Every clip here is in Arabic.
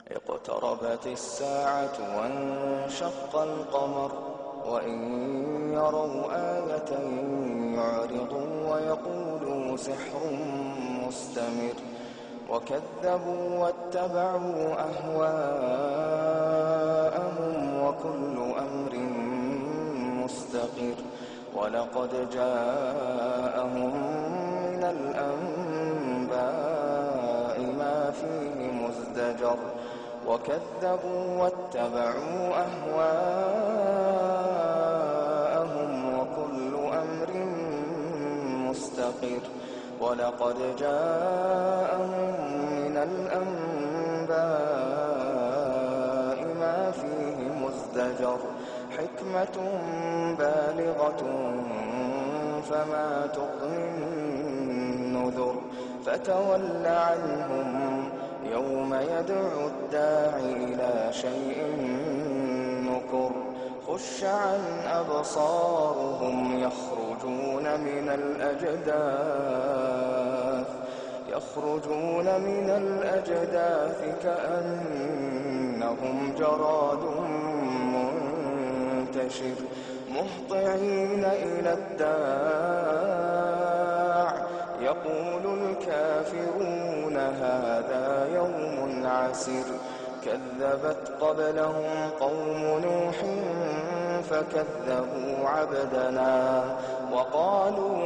اقتربت الساعة وانشق القمر وإن يروا آية يعرضوا ويقولوا سحر مستمر وكذبوا واتبعوا أهواءهم وكل أمر مستقر ولقد جاءهم من الأنباء ما فيه مزدجر وكذبوا واتبعوا أهواءهم وكل أمر مستقر ولقد جاءهم من الأنباء ما فيه مزدجر حكمة بالغة فما تغني النذر فتول عنهم يوم يدعو الداعي إلى شيء نكر خش عن أبصارهم يخرجون من الأجداث كأنهم جراد منتشر مهطعين إلى الداع يقول الكافرون هذا يوم عسر كذبت قبلهم قوم نوح فكذبوا عبدنا وقالوا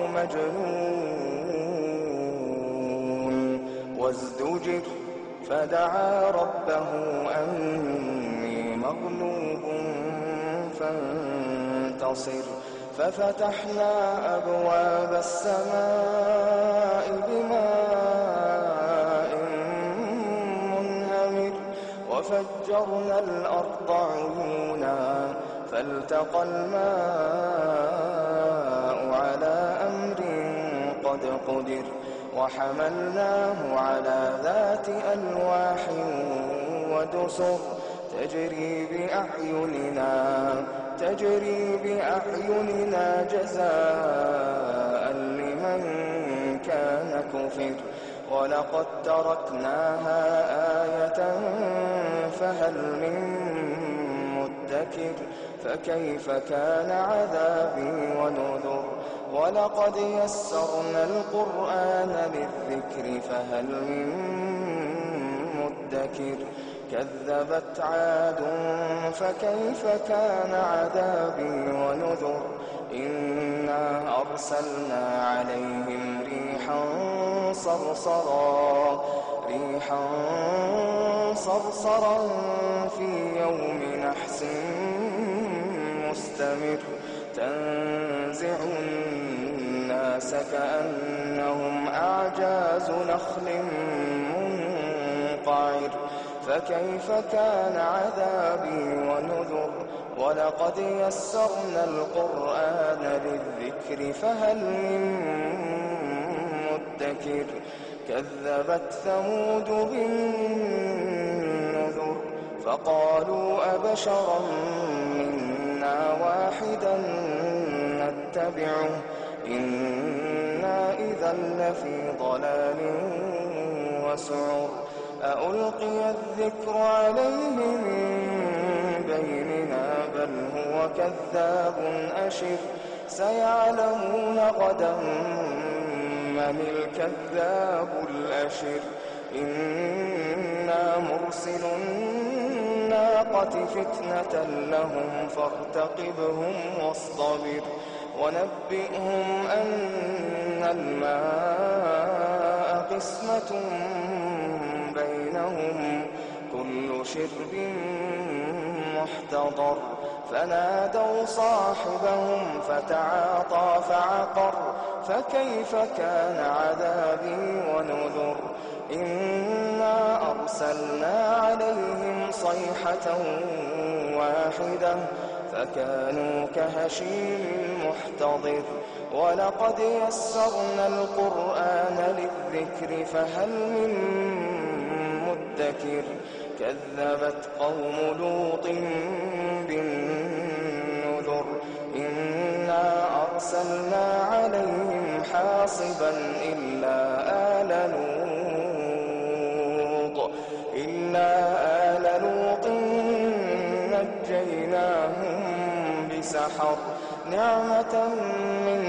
مجنون وازدجر فدعا ربه أني مغلوب فانتصر ففتحنا أبواب السماء بماء منهمر وفجرنا الأرض عيونا فالتقى الماء على أمر قد قدر وحملناه على ذات ألواح ودسر تجري بأعيننا جزاء لمن كان كفر ولقد تركناها آية فهل من مدكر فكيف كان عذابي ونذر ولقد يسرنا القرآن للذكر فهل من مدكر كذبت عاد فكيف كان عذابي ونذر إنا أرسلنا عليهم ريحا صرصرا في يوم نحس مستمر تنزع الناس كأنهم أعجاز نخل منقعر فكيف كان عذابي ونذر ولقد يسرنا القرآن للذكر فهل من مدكر كذبت ثمود بالنذر فقالوا أبشرا منا واحدا نتبعه إنا إذا لفي ضلال وسعر أألقي الذكر عليه من بيننا بل هو كذاب أشر سيعلمون غدا من الكذاب الأشر إنا مرسل الناقة فتنة لهم فارتقبهم واصطبر ونبئهم أن الماء قسمة بينهم كل شرب محتضر فنادوا صاحبهم فتعاطى فعقر فكيف كان عذابي ونذر إنا أرسلنا عليهم صيحة واحدة فكانوا كهشيم المحتضر ولقد يسرنا القرآن للذكر فهل من مدكر كذبت قوم لوط بالنذر إنا أرسلنا عليهم حاصبا إلا آل نعمة من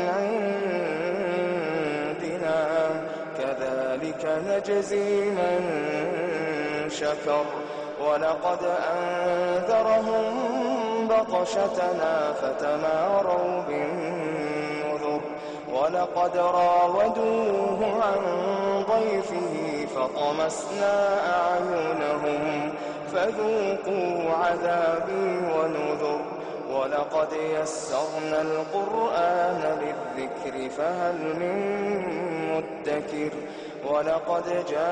عندنا كذلك نجزي من شكر ولقد أنذرهم بطشتنا فتماروا بالنذر ولقد راودوه عن ضيفه فطمسنا أعينهم فذوقوا عذابي ونذر ولقد يسرنا القرآن للذكر فهل من مدكر ولقد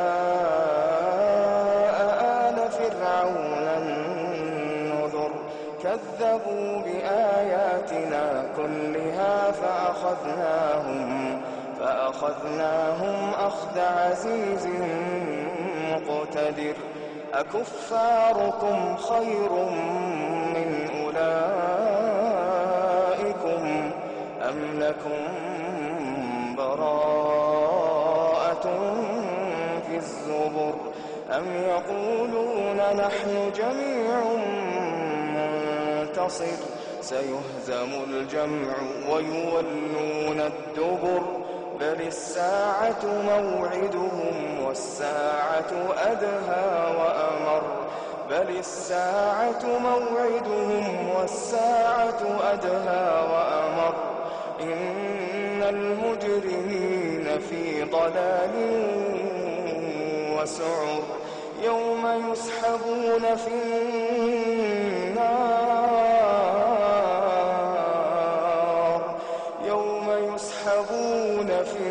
جاء آل فرعون النذر كذبوا بآياتنا كلها فأخذناهم أخذ عزيز مقتدر أكفاركم خير من أولئكم أم لكم براءة في الزبر أم يقولون نحن جميع منتصر سيهزم الجمع ويولون الدبر بل الساعة موعدهم والساعة أدهى وأمر بل الساعة موعدهم والساعة أدهى وأمر إن المجرمين في ضلال وسعر يوم يسحبون في النار يوم يسحبون في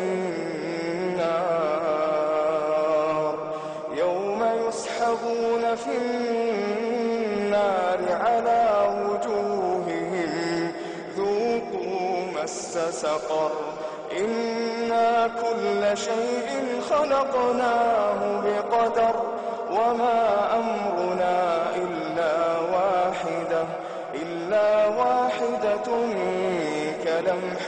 النار على وجوههم ذوقوا مس سقر إنا كل شيء خلقناه بقدر وما أمرنا إلا واحدة كلمح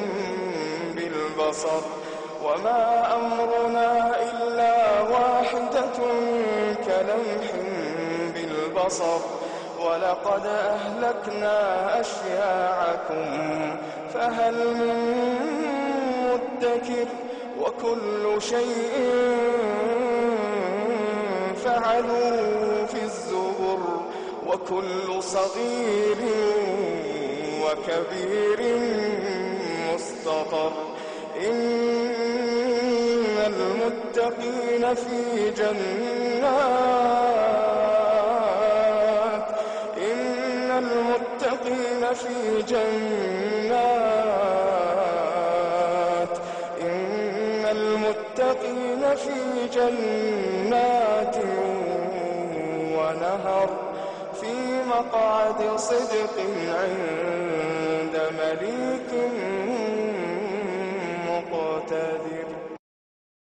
بالبصر وما أمرنا إلا واحدة كلمح بالبصر ولقد أهلكنا أشياعكم فهل من مدكر وكل شيء فعلوا في الزبر وكل صغير وكبير مستطر إن المتقين في جنات ونهر في مقعد صدق عند مليك